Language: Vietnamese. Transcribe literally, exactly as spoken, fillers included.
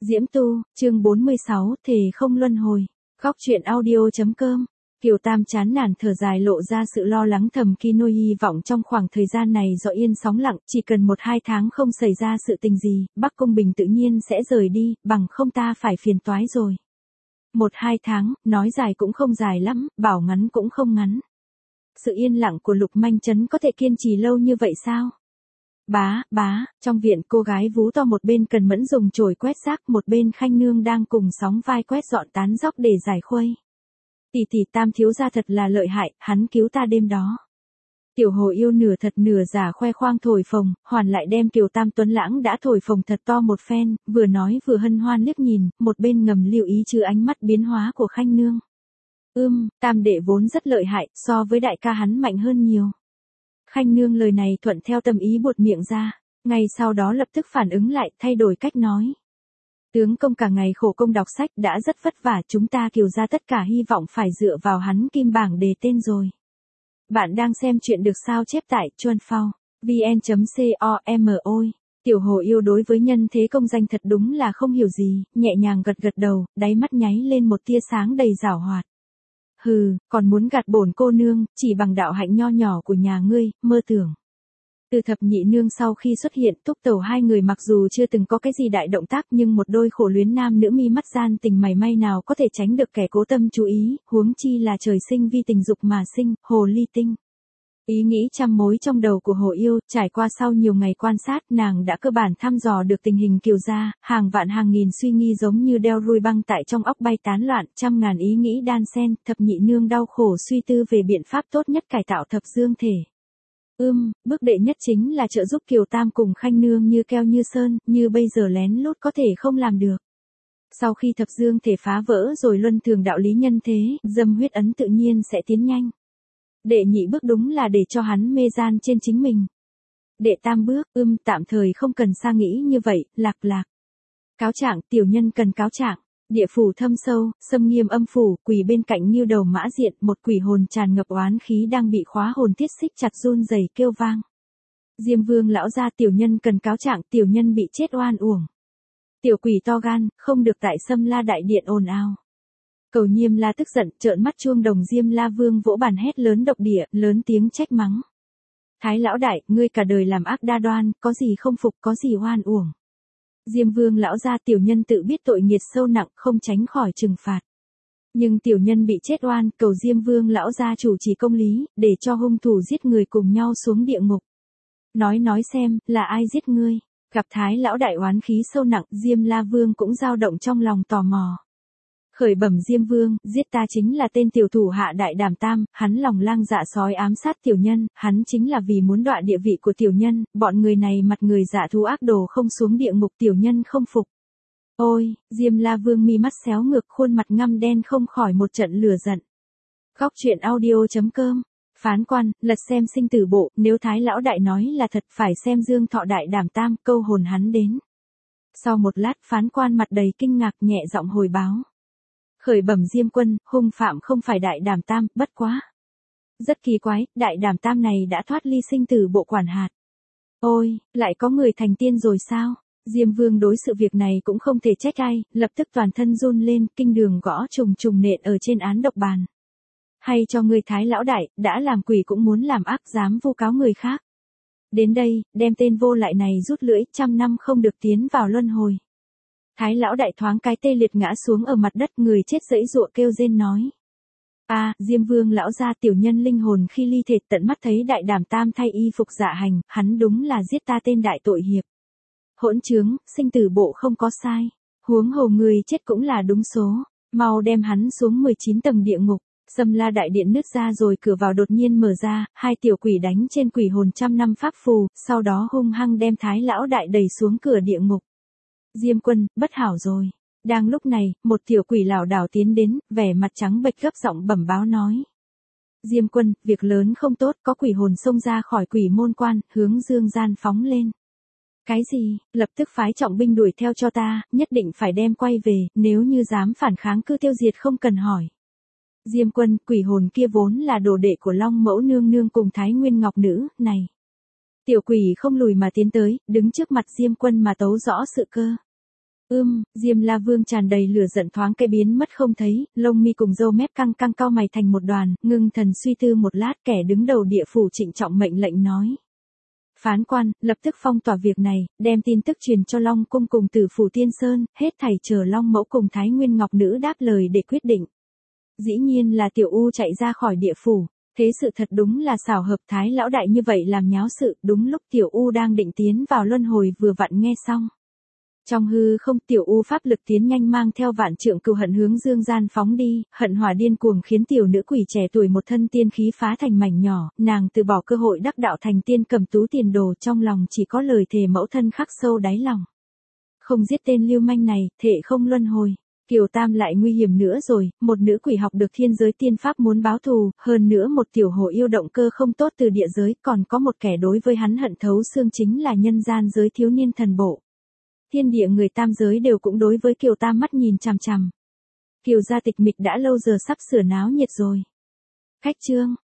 Diễm Tu, chương bốn mươi sáu, thề không luân hồi. Góc truyện audio.com. Kiều Tam chán nản thở dài lộ ra sự lo lắng thầm kín nuôi hy vọng trong khoảng thời gian này do yên sóng lặng, chỉ cần một hai tháng không xảy ra sự tình gì, Bắc Công Bình tự nhiên sẽ rời đi, bằng không ta phải phiền toái rồi. Một hai tháng, nói dài cũng không dài lắm, bảo ngắn cũng không ngắn. Sự yên lặng của Lục Manh Trấn có thể kiên trì lâu như vậy sao? Bá, bá, trong viện cô gái vú to một bên cần mẫn dùng chổi quét rác, một bên Khanh Nương đang cùng sóng vai quét dọn tán dóc để giải khuây. Tỷ tỷ Tam thiếu gia thật là lợi hại, hắn cứu ta đêm đó. Tiểu Hồ Yêu nửa thật nửa giả khoe khoang thổi phồng, hoàn lại đem Kiều Tam Tuấn Lãng đã thổi phồng thật to một phen, vừa nói vừa hân hoan liếc nhìn, một bên ngầm lưu ý chứ ánh mắt biến hóa của Khanh Nương. Ưm, Tam đệ vốn rất lợi hại, so với đại ca hắn mạnh hơn nhiều. Khanh Nương lời này thuận theo tâm ý buột miệng ra, ngay sau đó lập tức phản ứng lại, thay đổi cách nói. Tướng công cả ngày khổ công đọc sách đã rất vất vả, chúng ta Kiều gia tất cả hy vọng phải dựa vào hắn kim bảng đề tên rồi. Bạn đang xem chuyện được sao chép tại chuan phao, vn.com. Tiểu Hồ Yêu đối với nhân thế công danh thật đúng là không hiểu gì, nhẹ nhàng gật gật đầu, đáy mắt nháy lên một tia sáng đầy giảo hoạt. Hừ, còn muốn gạt bổn cô nương, chỉ bằng đạo hạnh nho nhỏ của nhà ngươi, mơ tưởng. Từ thập nhị nương sau khi xuất hiện, Túc Tẩu hai người mặc dù chưa từng có cái gì đại động tác nhưng một đôi khổ luyến nam nữ mi mắt gian tình mày may nào có thể tránh được kẻ cố tâm chú ý, huống chi là trời sinh vi tình dục mà sinh, hồ ly tinh. Ý nghĩ trăm mối trong đầu của Hồ Yêu, trải qua sau nhiều ngày quan sát, nàng đã cơ bản thăm dò được tình hình Kiều gia, hàng vạn hàng nghìn suy nghi giống như đeo ruồi băng tại trong óc bay tán loạn, trăm ngàn ý nghĩ đan xen, thập nhị nương đau khổ suy tư về biện pháp tốt nhất cải tạo thập dương thể. Ưm, bước đệ nhất chính là trợ giúp Kiều Tam cùng Khanh Nương như keo như sơn, như bây giờ lén lút có thể không làm được. Sau khi thập dương thể phá vỡ rồi luân thường đạo lý nhân thế, dâm huyết ấn tự nhiên sẽ tiến nhanh. Đệ nhị bước đúng là để cho hắn mê gian trên chính mình. Đệ tam bước, ưm, tạm thời không cần xa nghĩ như vậy, lạc lạc. Cáo trạng, tiểu nhân cần cáo trạng. Địa phủ thâm sâu, xâm nghiêm âm phủ, quỳ bên cạnh Ngưu Đầu Mã Diện, một quỷ hồn tràn ngập oán khí đang bị khóa hồn tiết xích chặt run rẩy kêu vang. Diêm Vương lão gia, tiểu nhân cần cáo trạng, tiểu nhân bị chết oan uổng. Tiểu quỷ to gan, không được tại Sâm La đại điện ồn ào. Cầu Nhiêm La tức giận, trợn mắt chuông đồng Diêm La Vương vỗ bàn hét lớn độc địa, lớn tiếng trách mắng. Thái lão đại, ngươi cả đời làm ác đa đoan, có gì không phục, có gì oan uổng. Diêm Vương lão gia, tiểu nhân tự biết tội nghiệt sâu nặng, không tránh khỏi trừng phạt. Nhưng tiểu nhân bị chết oan, cầu Diêm Vương lão gia chủ trì công lý, để cho hung thủ giết người cùng nhau xuống địa ngục. Nói nói xem, là ai giết ngươi? Gặp Thái lão đại oán khí sâu nặng, Diêm La Vương cũng dao động trong lòng tò mò. Khởi bẩm Diêm Vương, giết ta chính là tên tiểu thủ hạ Đại Đàm Tam, hắn lòng lang dạ sói ám sát tiểu nhân, hắn chính là vì muốn đọa địa vị của tiểu nhân, bọn người này mặt người dạ thú ác đồ không xuống địa ngục, tiểu nhân không phục. Ôi, Diêm La Vương mi mắt xéo ngược, khuôn mặt ngăm đen không khỏi một trận lửa giận. Góc truyện audio.com. Phán quan, lật xem sinh tử bộ, nếu Thái lão đại nói là thật phải xem Dương Thọ Đại Đàm Tam, câu hồn hắn đến. Sau một lát, phán quan mặt đầy kinh ngạc nhẹ giọng hồi báo. Khởi bẩm Diêm quân, hung phạm không phải Đại Đàm Tam, bất quá. Rất kỳ quái, Đại Đàm Tam này đã thoát ly sinh tử bộ quản hạt. Ôi, lại có người thành tiên rồi sao? Diêm Vương đối sự việc này cũng không thể trách ai, lập tức toàn thân run lên, kinh đường gõ trùng trùng nện ở trên án độc bàn. Hay cho người Thái lão đại, đã làm quỷ cũng muốn làm ác, dám vu cáo người khác. Đến đây, đem tên vô lại này rút lưỡi, trăm năm không được tiến vào luân hồi. Thái lão đại thoáng cái tê liệt ngã xuống ở mặt đất, người chết dãy giụa kêu rên nói. A, à, Diêm Vương lão gia, tiểu nhân linh hồn khi ly thể tận mắt thấy Đại Đàm Tam thay y phục dạ hành, hắn đúng là giết ta tên đại tội hiệp. Hỗn trướng, sinh tử bộ không có sai. Huống hồ người chết cũng là đúng số, mau đem hắn xuống mười chín tầng địa ngục. Sâm La đại điện nứt ra rồi cửa vào đột nhiên mở ra, hai tiểu quỷ đánh trên quỷ hồn trăm năm pháp phù, sau đó hung hăng đem Thái lão đại đẩy xuống cửa địa ngục. Diêm quân, bất hảo rồi. Đang lúc này, một tiểu quỷ lảo đảo tiến đến, vẻ mặt trắng bệch gấp giọng bẩm báo nói. Diêm quân, việc lớn không tốt, có quỷ hồn xông ra khỏi quỷ môn quan, hướng dương gian phóng lên. Cái gì, lập tức phái trọng binh đuổi theo cho ta, nhất định phải đem quay về, nếu như dám phản kháng cứ tiêu diệt không cần hỏi. Diêm quân, quỷ hồn kia vốn là đồ đệ của Long Mẫu nương nương cùng Thái Nguyên Ngọc nữ, này. Tiểu quỷ không lùi mà tiến tới, đứng trước mặt Diêm quân mà tấu rõ sự cơ. Ưm, Diêm La Vương tràn đầy lửa giận thoáng cái biến mất không thấy, lông mi cùng râu mép căng căng cau mày thành một đoàn, ngưng thần suy tư một lát, kẻ đứng đầu địa phủ trịnh trọng mệnh lệnh nói. Phán quan, lập tức phong tỏa việc này, đem tin tức truyền cho Long Cung cùng Tử Phủ Tiên Sơn, hết thảy chờ Long Mẫu cùng Thái Nguyên Ngọc Nữ đáp lời để quyết định. Dĩ nhiên là Tiểu U chạy ra khỏi địa phủ. Thế sự thật đúng là xảo hợp, Thái lão đại như vậy làm nháo sự, đúng lúc Tiểu U đang định tiến vào luân hồi vừa vặn nghe xong. Trong hư không, Tiểu U pháp lực tiến nhanh mang theo vạn trượng cừu hận hướng dương gian phóng đi, hận hỏa điên cuồng khiến tiểu nữ quỷ trẻ tuổi một thân tiên khí phá thành mảnh nhỏ, nàng từ bỏ cơ hội đắc đạo thành tiên cầm tú tiền đồ, trong lòng chỉ có lời thề mẫu thân khắc sâu đáy lòng. Không giết tên lưu manh này, thệ không luân hồi. Kiều Tam lại nguy hiểm nữa rồi, một nữ quỷ học được thiên giới tiên pháp muốn báo thù, hơn nữa một tiểu hồ yêu động cơ không tốt từ địa giới, còn có một kẻ đối với hắn hận thấu xương chính là nhân gian giới thiếu niên thần bộ. Thiên địa người tam giới đều cũng đối với Kiều Tam mắt nhìn chằm chằm. Kiều gia tịch mịch đã lâu giờ sắp sửa náo nhiệt rồi. Khách chương